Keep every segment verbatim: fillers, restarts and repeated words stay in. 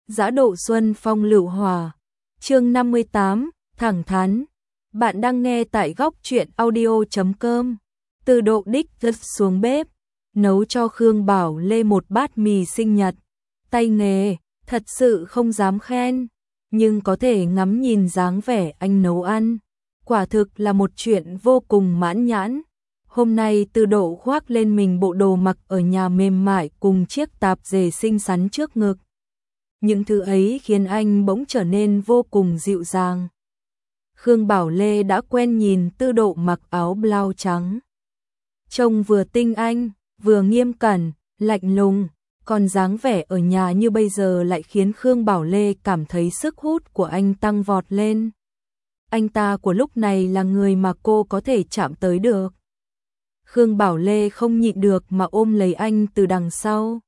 Dã độ xuân phong lựu hòa. Chương năm mươi tám, thẳng thắn. Bạn đang nghe tại góc truyện audio chấm com. Từ Độ đích rất xuống bếp, nấu cho Khương Bảo Lê một bát mì sinh nhật. Tay nghề, thật sự không dám khen, nhưng có thể ngắm nhìn dáng vẻ anh nấu ăn. Quả thực là một chuyện vô cùng mãn nhãn. Hôm nay Từ Độ khoác lên mình bộ đồ mặc ở nhà mềm mại cùng chiếc tạp dề xinh xắn trước ngực. Những thứ ấy khiến anh bỗng trở nên vô cùng dịu dàng. Khương Bảo Lê đã quen nhìn Từ Độ mặc áo blau trắng. Trông vừa tinh anh, vừa nghiêm cẩn, lạnh lùng, còn dáng vẻ ở nhà như bây giờ lại khiến Khương Bảo Lê cảm thấy sức hút của anh tăng vọt lên. Anh ta của lúc này là người mà cô có thể chạm tới được. Khương Bảo Lê không nhịn được mà ôm lấy anh từ đằng sau.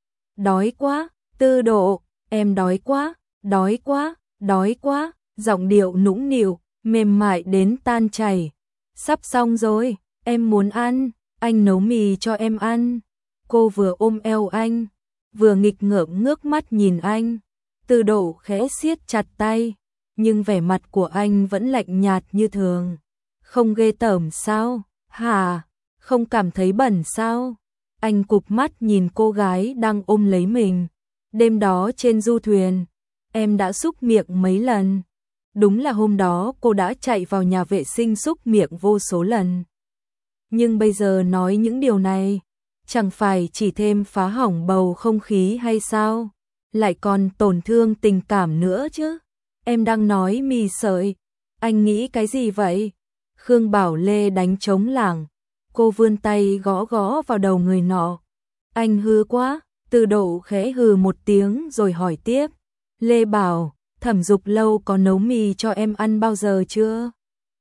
Đói quá, Từ Độ, em đói quá, đói quá, đói quá, giọng điệu nũng nịu, mềm mại đến tan chảy. Sắp xong rồi, em muốn ăn, anh nấu mì cho em ăn. Cô vừa ôm eo anh, vừa nghịch ngợm ngước mắt nhìn anh. Từ Độ khẽ siết chặt tay, nhưng vẻ mặt của anh vẫn lạnh nhạt như thường. Không ghê tởm sao? Hả? Không cảm thấy bẩn sao? Anh cụp mắt nhìn cô gái đang ôm lấy mình. Đêm đó trên du thuyền, em đã xúc miệng mấy lần. Đúng là hôm đó cô đã chạy vào nhà vệ sinh xúc miệng vô số lần. Nhưng bây giờ nói những điều này, chẳng phải chỉ thêm phá hỏng bầu không khí hay sao? Lại còn tổn thương tình cảm nữa chứ. Em đang nói mì sợi. Anh nghĩ cái gì vậy? Khương Bảo Lê đánh trống lảng. Cô vươn tay gõ gõ vào đầu người nọ. Anh hư quá. Từ Độ khẽ hừ một tiếng rồi hỏi tiếp. Lê Bảo, Thẩm Dục Lâu có nấu mì cho em ăn bao giờ chưa?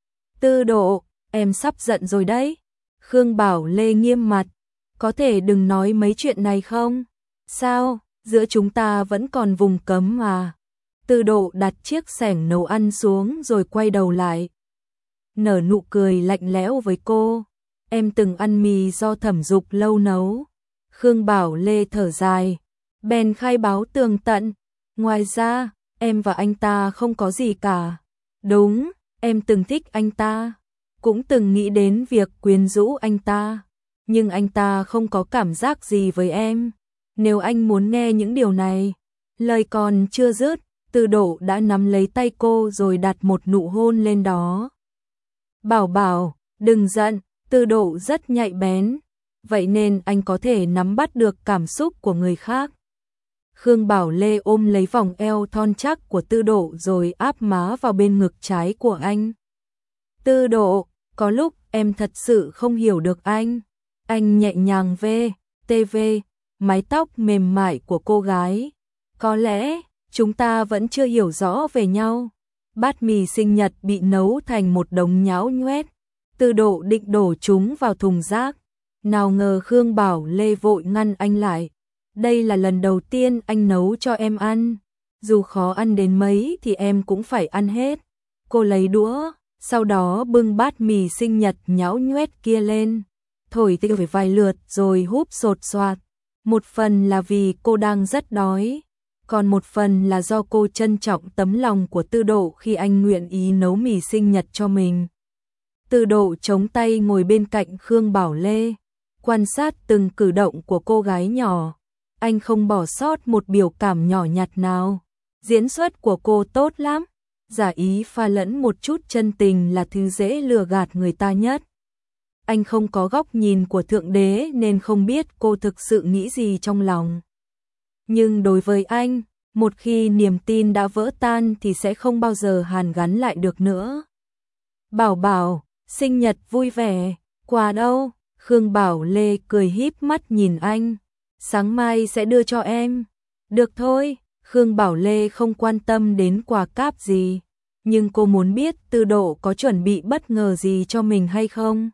Từ Độ, em sắp giận rồi đấy. Khương Bảo Lê nghiêm mặt. Có thể đừng nói mấy chuyện này không? Sao, giữa chúng ta vẫn còn vùng cấm mà. Từ Độ đặt chiếc xẻng nấu ăn xuống rồi quay đầu lại. Nở nụ cười lạnh lẽo với cô. Em từng ăn mì do Thẩm Dục Lâu nấu. Khương Bảo Lê thở dài, bèn khai báo tường tận. Ngoài ra, em và anh ta không có gì cả. Đúng, em từng thích anh ta, cũng từng nghĩ đến việc quyến rũ anh ta. Nhưng anh ta không có cảm giác gì với em. Nếu anh muốn nghe những điều này, lời còn chưa dứt, Từ Độ đã nắm lấy tay cô rồi đặt một nụ hôn lên đó. Bảo Bảo, đừng giận, Từ Độ rất nhạy bén. Vậy nên anh có thể nắm bắt được cảm xúc của người khác. Khương Bảo Lê ôm lấy vòng eo thon chắc của Từ Độ rồi áp má vào bên ngực trái của anh. Từ Độ, có lúc em thật sự không hiểu được anh. Anh nhẹ nhàng vê, tê vê, mái tóc mềm mại của cô gái. Có lẽ, chúng ta vẫn chưa hiểu rõ về nhau. Bát mì sinh nhật bị nấu thành một đống nhão nhoét. Từ Độ định đổ chúng vào thùng rác. Nào ngờ Khương Bảo Lê vội ngăn anh lại. Đây là lần đầu tiên anh nấu cho em ăn. Dù khó ăn đến mấy thì em cũng phải ăn hết. Cô lấy đũa, sau đó bưng bát mì sinh nhật nhão nhoét kia lên. Thổi tiêu về vài lượt rồi húp sột soạt. Một phần là vì cô đang rất đói. Còn một phần là do cô trân trọng tấm lòng của Từ Độ khi anh nguyện ý nấu mì sinh nhật cho mình. Từ Độ chống tay ngồi bên cạnh Khương Bảo Lê, quan sát từng cử động của cô gái nhỏ. Anh không bỏ sót một biểu cảm nhỏ nhặt nào. Diễn xuất của cô tốt lắm. Giả ý pha lẫn một chút chân tình là thứ dễ lừa gạt người ta nhất. Anh không có góc nhìn của Thượng Đế nên không biết cô thực sự nghĩ gì trong lòng. Nhưng đối với anh, một khi niềm tin đã vỡ tan thì sẽ không bao giờ hàn gắn lại được nữa. Bảo Bảo, sinh nhật vui vẻ, quà đâu? Khương Bảo Lê cười híp mắt nhìn anh. Sáng mai sẽ đưa cho em. Được thôi, Khương Bảo Lê không quan tâm đến quà cáp gì. Nhưng cô muốn biết Từ Độ có chuẩn bị bất ngờ gì cho mình hay không.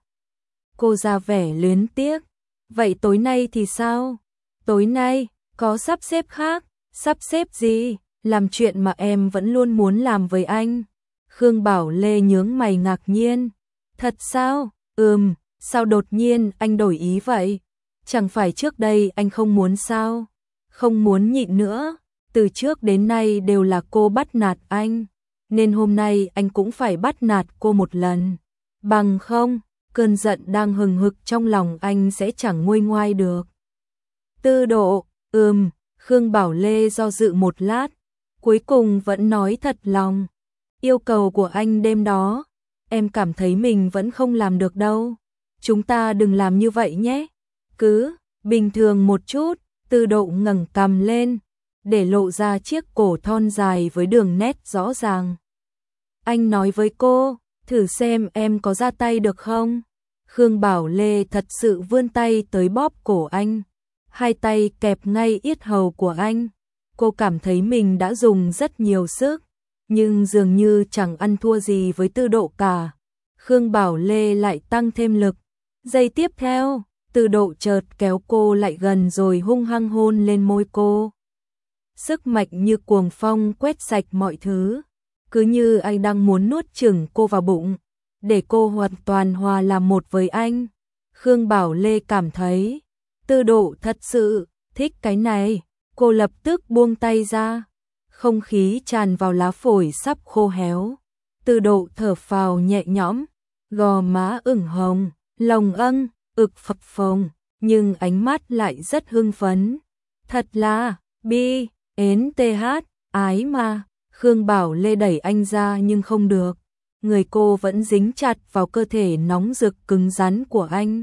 Cô ra vẻ luyến tiếc. Vậy tối nay thì sao? Tối nay, có sắp xếp khác. Sắp xếp gì? Làm chuyện mà em vẫn luôn muốn làm với anh. Khương Bảo Lê nhướng mày ngạc nhiên. Thật sao? Ừm. Sao đột nhiên anh đổi ý vậy? Chẳng phải trước đây anh không muốn sao? Không muốn nhịn nữa. từ trước đến nay đều là cô bắt nạt anh, nên hôm nay anh cũng phải bắt nạt cô một lần. Bằng không, cơn giận đang hừng hực trong lòng anh sẽ chẳng nguôi ngoai được. Tư Độ, ừm, Khương Bảo Lê do dự một lát, cuối cùng vẫn nói thật lòng. Yêu cầu của anh đêm đó, em cảm thấy mình vẫn không làm được đâu. Chúng ta đừng làm như vậy nhé. Cứ bình thường một chút. Tư Độ ngẩng cằm lên, để lộ ra chiếc cổ thon dài với đường nét rõ ràng. Anh nói với cô, thử xem em có ra tay được không? Khương Bảo Lê thật sự vươn tay tới bóp cổ anh, hai tay kẹp ngay yết hầu của anh. Cô cảm thấy mình đã dùng rất nhiều sức, nhưng dường như chẳng ăn thua gì với Tư Độ cả. Khương Bảo Lê lại tăng thêm lực. Giây tiếp theo, Tư Độ chợt kéo cô lại gần rồi hung hăng hôn lên môi cô. Sức mạnh như cuồng phong quét sạch mọi thứ, cứ như anh đang muốn nuốt chửng cô vào bụng, để cô hoàn toàn hòa làm một với anh. Khương Bảo Lê cảm thấy Tư Độ thật sự thích cái này, cô lập tức buông tay ra, không khí tràn vào lá phổi sắp khô héo. Tư Độ thở phào nhẹ nhõm, gò má ửng hồng, lòng âng, ực phập phồng, nhưng ánh mắt lại rất hưng phấn. Thật là, bi, ến tê hát, ái mà. Khương Bảo Lê đẩy anh ra nhưng không được. Người cô vẫn dính chặt vào cơ thể nóng rực cứng rắn của anh.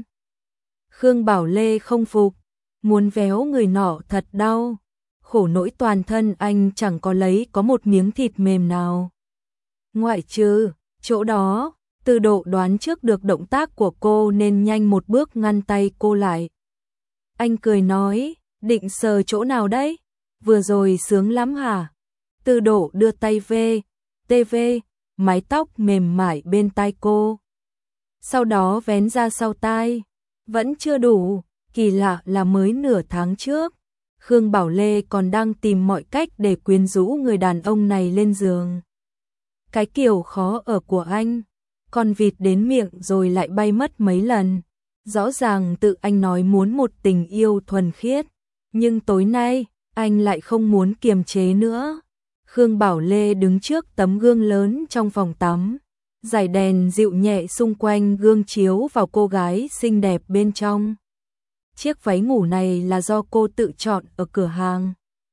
Khương Bảo Lê không phục, muốn véo người nọ thật đau. Khổ nỗi toàn thân anh chẳng có lấy có một miếng thịt mềm nào. Ngoại trừ, chỗ đó, Tư Độ đoán trước được động tác của cô nên nhanh một bước ngăn tay cô lại. Anh cười nói, định sờ chỗ nào đấy? Vừa rồi sướng lắm hả? Tư Độ đưa tay về, tê vê, mái tóc mềm mại bên tai cô. Sau đó vén ra sau tai. Vẫn chưa đủ, kỳ lạ là mới nửa tháng trước, Khương Bảo Lê còn đang tìm mọi cách để quyến rũ người đàn ông này lên giường. Cái kiểu khó ở của anh, con vịt đến miệng rồi lại bay mất mấy lần. Rõ ràng tự anh nói muốn một tình yêu thuần khiết, nhưng tối nay, anh lại không muốn kiềm chế nữa. Khương Bảo Lê đứng trước tấm gương lớn trong phòng tắm, dải đèn dịu nhẹ xung quanh gương chiếu vào cô gái xinh đẹp bên trong. Chiếc váy ngủ này là do cô tự chọn ở cửa hàng.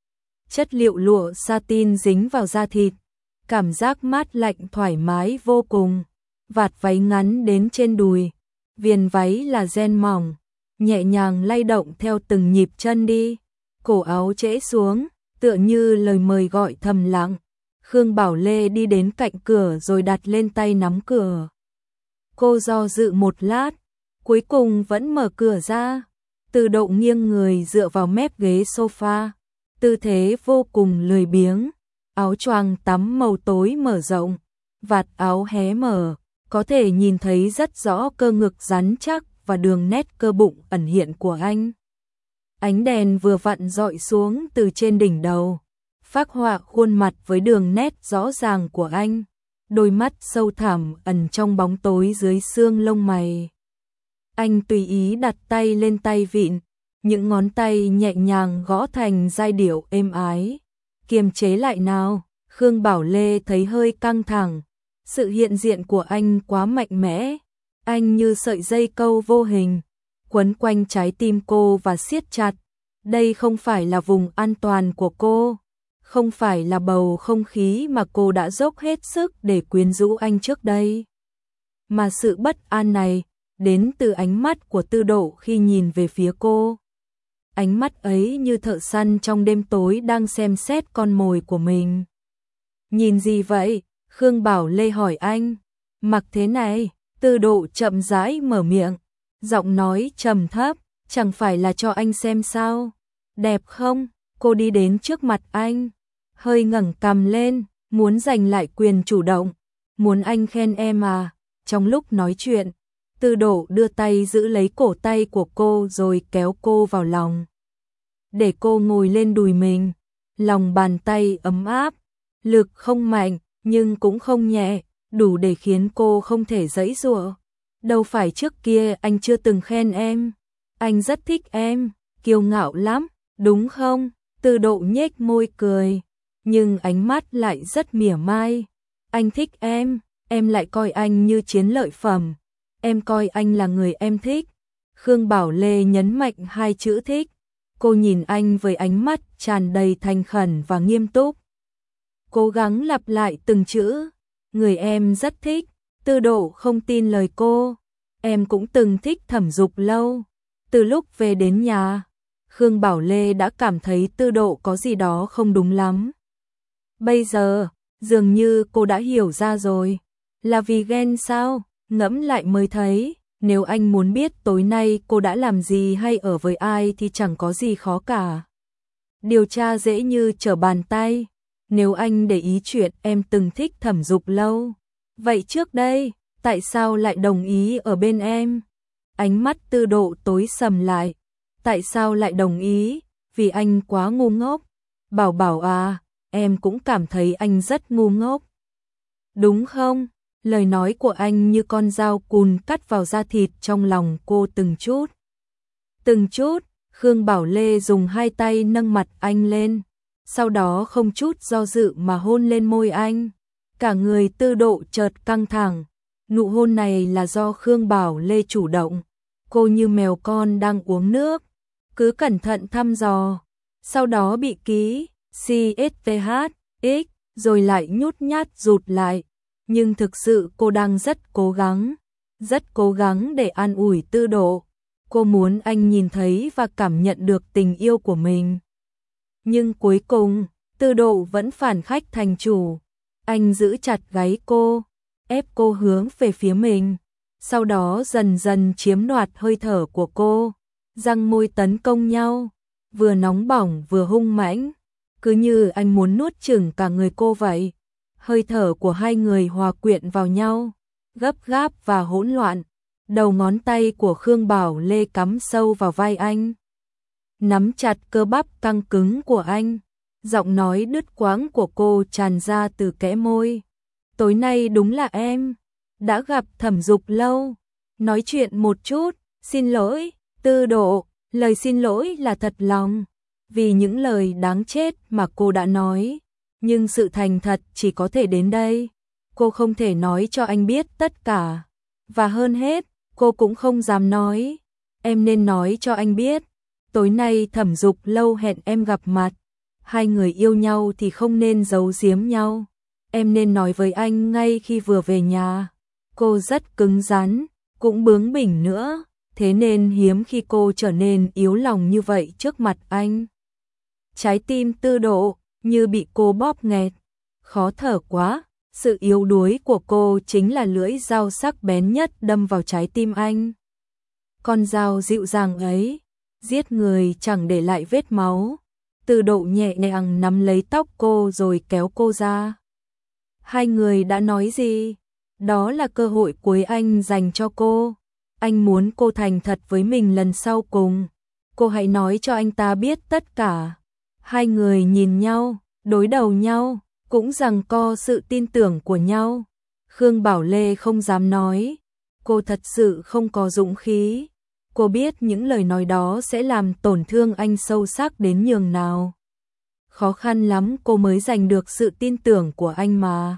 Chất liệu lụa satin dính vào da thịt, cảm giác mát lạnh thoải mái vô cùng. Vạt váy ngắn đến trên đùi, viền váy là ren mỏng, nhẹ nhàng lay động theo từng nhịp chân đi. Cổ áo trễ xuống, tựa như lời mời gọi thầm lặng. Khương Bảo Lê đi đến cạnh cửa rồi đặt lên tay nắm cửa. Cô do dự một lát, cuối cùng vẫn mở cửa ra. Tư Độ nghiêng người dựa vào mép ghế sofa, tư thế vô cùng lười biếng. Áo choàng tắm màu tối mở rộng, vạt áo hé mở, có thể nhìn thấy rất rõ cơ ngực rắn chắc và đường nét cơ bụng ẩn hiện của anh. Ánh đèn vừa vặn dọi xuống từ trên đỉnh đầu, phác họa khuôn mặt với đường nét rõ ràng của anh, đôi mắt sâu thẳm ẩn trong bóng tối dưới xương lông mày. Anh tùy ý đặt tay lên tay vịn, những ngón tay nhẹ nhàng gõ thành giai điệu êm ái. Kiềm chế lại nào, Khương Bảo Lê thấy hơi căng thẳng, sự hiện diện của anh quá mạnh mẽ, anh như sợi dây câu vô hình, quấn quanh trái tim cô và siết chặt. Đây không phải là vùng an toàn của cô, không phải là bầu không khí mà cô đã dốc hết sức để quyến rũ anh trước đây. Mà sự bất an này, đến từ ánh mắt của Tư Độ khi nhìn về phía cô. Ánh mắt ấy như thợ săn trong đêm tối đang xem xét con mồi của mình. Nhìn gì vậy? Khương Bảo Lê hỏi anh. Mặc thế này, Tư Độ chậm rãi mở miệng, giọng nói trầm thấp, chẳng phải là cho anh xem sao? Đẹp không? Cô đi đến trước mặt anh, hơi ngẩng cằm lên, muốn giành lại quyền chủ động. Muốn anh khen em à? Trong lúc nói chuyện, Tư Độ đưa tay giữ lấy cổ tay của cô rồi kéo cô vào lòng, để cô ngồi lên đùi mình. Lòng bàn tay ấm áp, lực không mạnh nhưng cũng không nhẹ, đủ để khiến cô không thể giãy giụa. Đâu phải trước kia anh chưa từng khen em, anh rất thích em, kiêu ngạo lắm, đúng không? Từ Độ nhếch môi cười, nhưng ánh mắt lại rất mỉa mai. Anh thích em, em lại coi anh như chiến lợi phẩm. Em coi anh là người em thích. Khương Bảo Lê nhấn mạnh hai chữ thích. Cô nhìn anh với ánh mắt tràn đầy thành khẩn và nghiêm túc. Cố gắng lặp lại từng chữ. Người em rất thích. Từ Độ không tin lời cô. Em cũng từng thích Thẩm Dục Lâu. Từ lúc về đến nhà, Khương Bảo Lê đã cảm thấy Từ Độ có gì đó không đúng lắm. Bây giờ, dường như cô đã hiểu ra rồi. Là vì ghen sao? Ngẫm lại mới thấy, nếu anh muốn biết tối nay cô đã làm gì hay ở với ai thì chẳng có gì khó cả. Điều tra dễ như trở bàn tay. Nếu anh để ý chuyện em từng thích Thẩm Dục Lâu, vậy trước đây, tại sao lại đồng ý ở bên em? Ánh mắt Từ Độ tối sầm lại. Tại sao lại đồng ý? Vì anh quá ngu ngốc. Bảo Bảo à, em cũng cảm thấy anh rất ngu ngốc. Đúng không? Lời nói của anh như con dao cùn cắt vào da thịt trong lòng cô từng chút. Từng chút, Khương Bảo Lê dùng hai tay nâng mặt anh lên, sau đó không chút do dự mà hôn lên môi anh. Cả người Từ Độ chợt căng thẳng. Nụ hôn này là do Khương Bảo Lê chủ động. Cô như mèo con đang uống nước, cứ cẩn thận thăm dò, sau đó bị ký xê ét tê hát ích rồi lại nhút nhát rụt lại. Nhưng thực sự cô đang rất cố gắng, rất cố gắng để an ủi Từ Độ. Cô muốn anh nhìn thấy và cảm nhận được tình yêu của mình. Nhưng cuối cùng, Từ Độ vẫn phản khách thành chủ. Anh giữ chặt gáy cô, ép cô hướng về phía mình, sau đó dần dần chiếm đoạt hơi thở của cô. Răng môi tấn công nhau, vừa nóng bỏng vừa hung mãnh, cứ như anh muốn nuốt chửng cả người cô vậy. Hơi thở của hai người hòa quyện vào nhau, gấp gáp và hỗn loạn. Đầu ngón tay của Khương Bảo Lê cắm sâu vào vai anh, nắm chặt cơ bắp căng cứng của anh. Giọng nói đứt quãng của cô tràn ra từ kẽ môi. Tối nay đúng là em đã gặp Thẩm Dục Lâu. Nói chuyện một chút. Xin lỗi, Từ Độ. Lời xin lỗi là thật lòng, vì những lời đáng chết mà cô đã nói. Nhưng sự thành thật chỉ có thể đến đây. Cô không thể nói cho anh biết tất cả. Và hơn hết, cô cũng không dám nói. Em nên nói cho anh biết. Tối nay Thẩm Dục Lâu hẹn em gặp mặt. Hai người yêu nhau thì không nên giấu giếm nhau. Em nên nói với anh ngay khi vừa về nhà. Cô rất cứng rắn, cũng bướng bỉnh nữa, thế nên hiếm khi cô trở nên yếu lòng như vậy trước mặt anh. Trái tim Từ Độ như bị cô bóp nghẹt, khó thở quá. Sự yếu đuối của cô chính là lưỡi dao sắc bén nhất đâm vào trái tim anh. Con dao dịu dàng ấy, giết người chẳng để lại vết máu. Từ Độ nhẹ nhàng nắm lấy tóc cô rồi kéo cô ra. Hai người đã nói gì? Đó là cơ hội cuối anh dành cho cô. Anh muốn cô thành thật với mình lần sau cùng. Cô hãy nói cho anh ta biết tất cả. Hai người nhìn nhau, đối đầu nhau, cũng giằng co sự tin tưởng của nhau. Khương Bảo Lê không dám nói. Cô thật sự không có dũng khí. Cô biết những lời nói đó sẽ làm tổn thương anh sâu sắc đến nhường nào. Khó khăn lắm cô mới giành được sự tin tưởng của anh mà.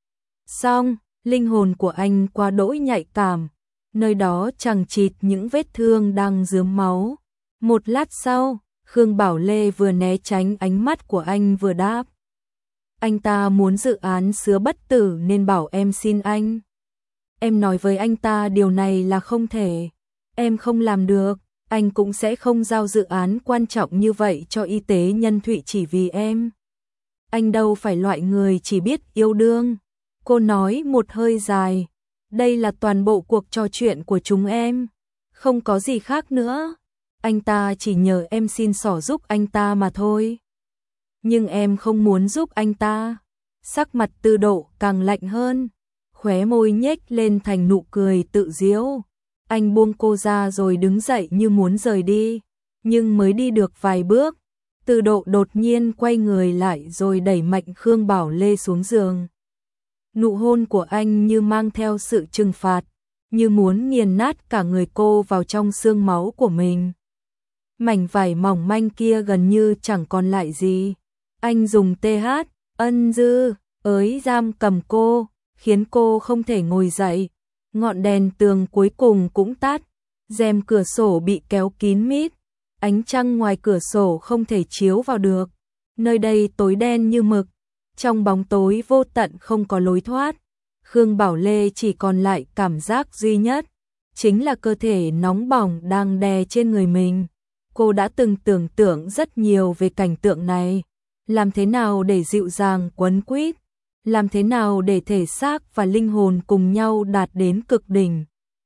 Xong, linh hồn của anh quá đỗi nhạy cảm. Nơi đó chằng chịt những vết thương đang rướm máu. Một lát sau, Khương Bảo Lê vừa né tránh ánh mắt của anh vừa đáp. Anh ta muốn dự án Sứa Bất Tử nên bảo em xin anh. Em nói với anh ta điều này là không thể. Em không làm được, anh cũng sẽ không giao dự án quan trọng như vậy cho y tế nhân thụy chỉ vì em. Anh đâu phải loại người chỉ biết yêu đương. Cô nói một hơi dài. Đây là toàn bộ cuộc trò chuyện của chúng em. Không có gì khác nữa. Anh ta chỉ nhờ em xin xỏ giúp anh ta mà thôi. Nhưng em không muốn giúp anh ta. Sắc mặt Từ Độ càng lạnh hơn. Khóe môi nhếch lên thành nụ cười tự giễu. Anh buông cô ra rồi đứng dậy như muốn rời đi. Nhưng mới đi được vài bước, Từ Độ đột nhiên quay người lại rồi đẩy mạnh Khương Bảo Lê xuống giường. Nụ hôn của anh như mang theo sự trừng phạt, như muốn nghiền nát cả người cô vào trong xương máu của mình. Mảnh vải mỏng manh kia gần như chẳng còn lại gì. Anh dùng tê hát, ân dư, ới giam cầm cô, khiến cô không thể ngồi dậy. Ngọn đèn tường cuối cùng cũng tắt, rèm cửa sổ bị kéo kín mít, ánh trăng ngoài cửa sổ không thể chiếu vào được. Nơi đây tối đen như mực, trong bóng tối vô tận không có lối thoát. Khương Bảo Lê chỉ còn lại cảm giác duy nhất, chính là cơ thể nóng bỏng đang đè trên người mình. Cô đã từng tưởng tượng rất nhiều về cảnh tượng này, làm thế nào để dịu dàng quấn quýt, làm thế nào để thể xác và linh hồn cùng nhau đạt đến cực đỉnh.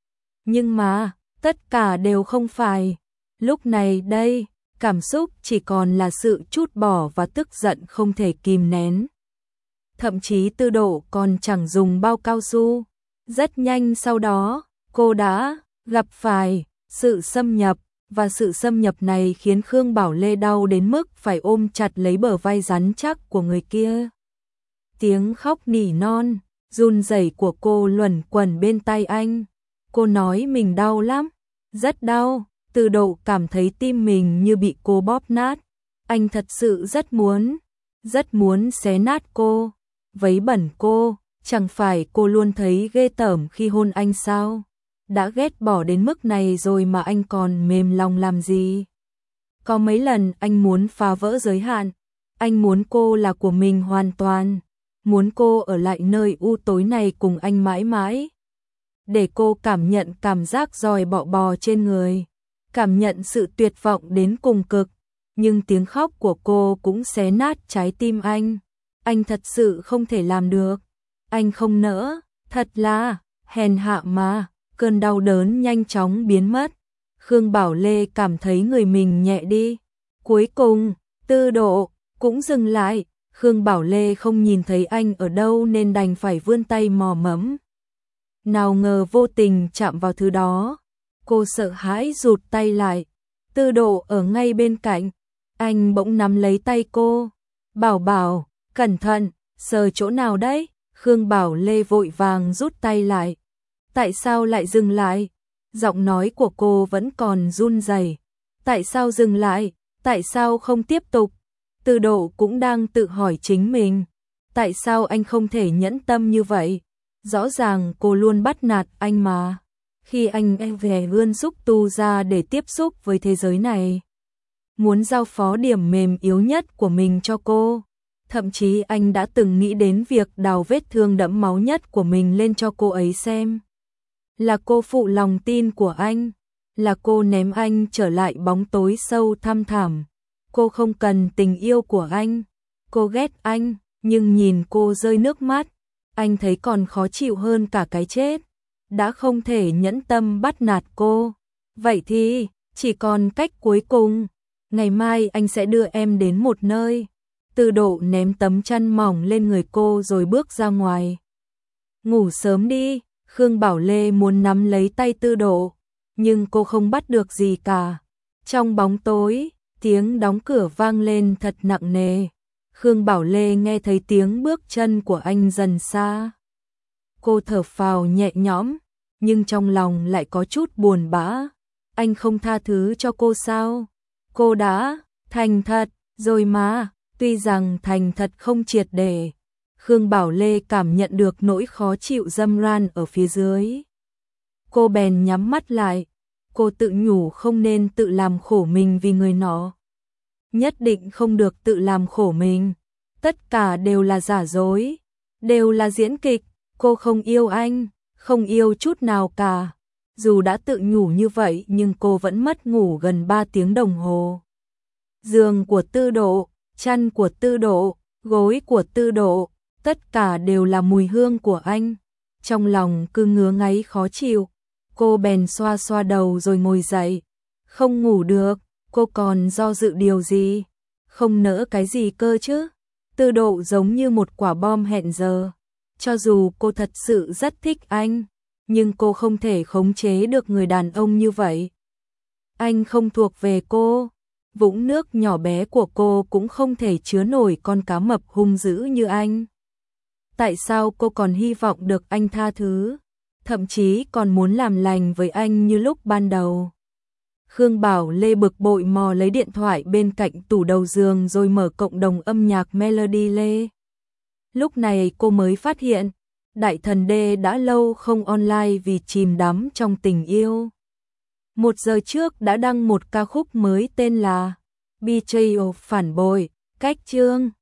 Nhưng mà, tất cả đều không phải. Lúc này đây, cảm xúc chỉ còn là sự trút bỏ và tức giận không thể kìm nén. Thậm chí Tư Độ còn chẳng dùng bao cao su. Rất nhanh sau đó, cô đã gặp phải sự xâm nhập, và sự xâm nhập này khiến Khương Bảo Lê đau đến mức phải ôm chặt lấy bờ vai rắn chắc của người kia. Tiếng khóc nỉ non, run rẩy của cô luẩn quẩn bên tai anh. Cô nói mình đau lắm, rất đau. Tư Độ cảm thấy tim mình như bị cô bóp nát. Anh thật sự rất muốn, rất muốn xé nát cô, vấy bẩn cô. Chẳng phải cô luôn thấy ghê tởm khi hôn anh sao? Đã ghét bỏ đến mức này rồi mà anh còn mềm lòng làm gì? Có mấy lần anh muốn phá vỡ giới hạn, anh muốn cô là của mình hoàn toàn, muốn cô ở lại nơi u tối này cùng anh mãi mãi, để cô cảm nhận cảm giác dòi bọ bò trên người, cảm nhận sự tuyệt vọng đến cùng cực. Nhưng tiếng khóc của cô cũng xé nát trái tim anh. Anh thật sự không thể làm được. Anh không nỡ, thật là hèn hạ mà. Cơn đau đớn nhanh chóng biến mất. Khương Bảo Lê cảm thấy người mình nhẹ đi. Cuối cùng, Tư Độ cũng dừng lại. Khương Bảo Lê không nhìn thấy anh ở đâu nên đành phải vươn tay mò mẫm. Nào ngờ vô tình chạm vào thứ đó. Cô sợ hãi rụt tay lại. Tư Độ ở ngay bên cạnh. Anh bỗng nắm lấy tay cô. Bảo Bảo, cẩn thận, sờ chỗ nào đấy? Khương Bảo Lê vội vàng rút tay lại. Tại sao lại dừng lại? Giọng nói của cô vẫn còn run rẩy. Tại sao dừng lại? Tại sao không tiếp tục? Tư Độ cũng đang tự hỏi chính mình. Tại sao anh không thể nhẫn tâm như vậy? Rõ ràng cô luôn bắt nạt anh mà. Khi anh em về vươn xúc tu ra để tiếp xúc với thế giới này, muốn giao phó điểm mềm yếu nhất của mình cho cô. Thậm chí anh đã từng nghĩ đến việc đào vết thương đẫm máu nhất của mình lên cho cô ấy xem. Là cô phụ lòng tin của anh, là cô ném anh trở lại bóng tối sâu thăm thẳm. Cô không cần tình yêu của anh, cô ghét anh, nhưng nhìn cô rơi nước mắt, anh thấy còn khó chịu hơn cả cái chết. Đã không thể nhẫn tâm bắt nạt cô, vậy thì chỉ còn cách cuối cùng. Ngày mai anh sẽ đưa em đến một nơi. Tư Độ ném tấm chăn mỏng lên người cô rồi bước ra ngoài. Ngủ sớm đi. Khương Bảo Lê muốn nắm lấy tay Tư Độ, nhưng cô không bắt được gì cả. Trong bóng tối, tiếng đóng cửa vang lên thật nặng nề. Khương Bảo Lê nghe thấy tiếng bước chân của anh dần xa. Cô thở phào nhẹ nhõm, nhưng trong lòng lại có chút buồn bã. Anh không tha thứ cho cô sao? Cô đã thành thật rồi mà, tuy rằng thành thật không triệt để. Khương Bảo Lê cảm nhận được nỗi khó chịu dâm ran ở phía dưới. Cô bèn nhắm mắt lại. Cô tự nhủ không nên tự làm khổ mình vì người nọ. Nhất định không được tự làm khổ mình. Tất cả đều là giả dối, đều là diễn kịch. Cô không yêu anh, không yêu chút nào cả. Dù đã tự nhủ như vậy nhưng cô vẫn mất ngủ gần ba tiếng đồng hồ. Giường của Tư Độ, chăn của Tư Độ, gối của Tư Độ, tất cả đều là mùi hương của anh. Trong lòng cứ ngứa ngáy khó chịu. Cô bèn xoa xoa đầu rồi ngồi dậy. Không ngủ được, cô còn do dự điều gì? Không nỡ cái gì cơ chứ? Tư Độ giống như một quả bom hẹn giờ. Cho dù cô thật sự rất thích anh, nhưng cô không thể khống chế được người đàn ông như vậy. Anh không thuộc về cô. Vũng nước nhỏ bé của cô cũng không thể chứa nổi con cá mập hung dữ như anh. Tại sao cô còn hy vọng được anh tha thứ, thậm chí còn muốn làm lành với anh như lúc ban đầu? Khương Bảo Lê bực bội mò lấy điện thoại bên cạnh tủ đầu giường rồi mở cộng đồng âm nhạc Melody Lê. Lúc này cô mới phát hiện, Đại Thần D đã lâu không online vì chìm đắm trong tình yêu. Một giờ trước đã đăng một ca khúc mới tên là Betrayal phản bội, cách chương.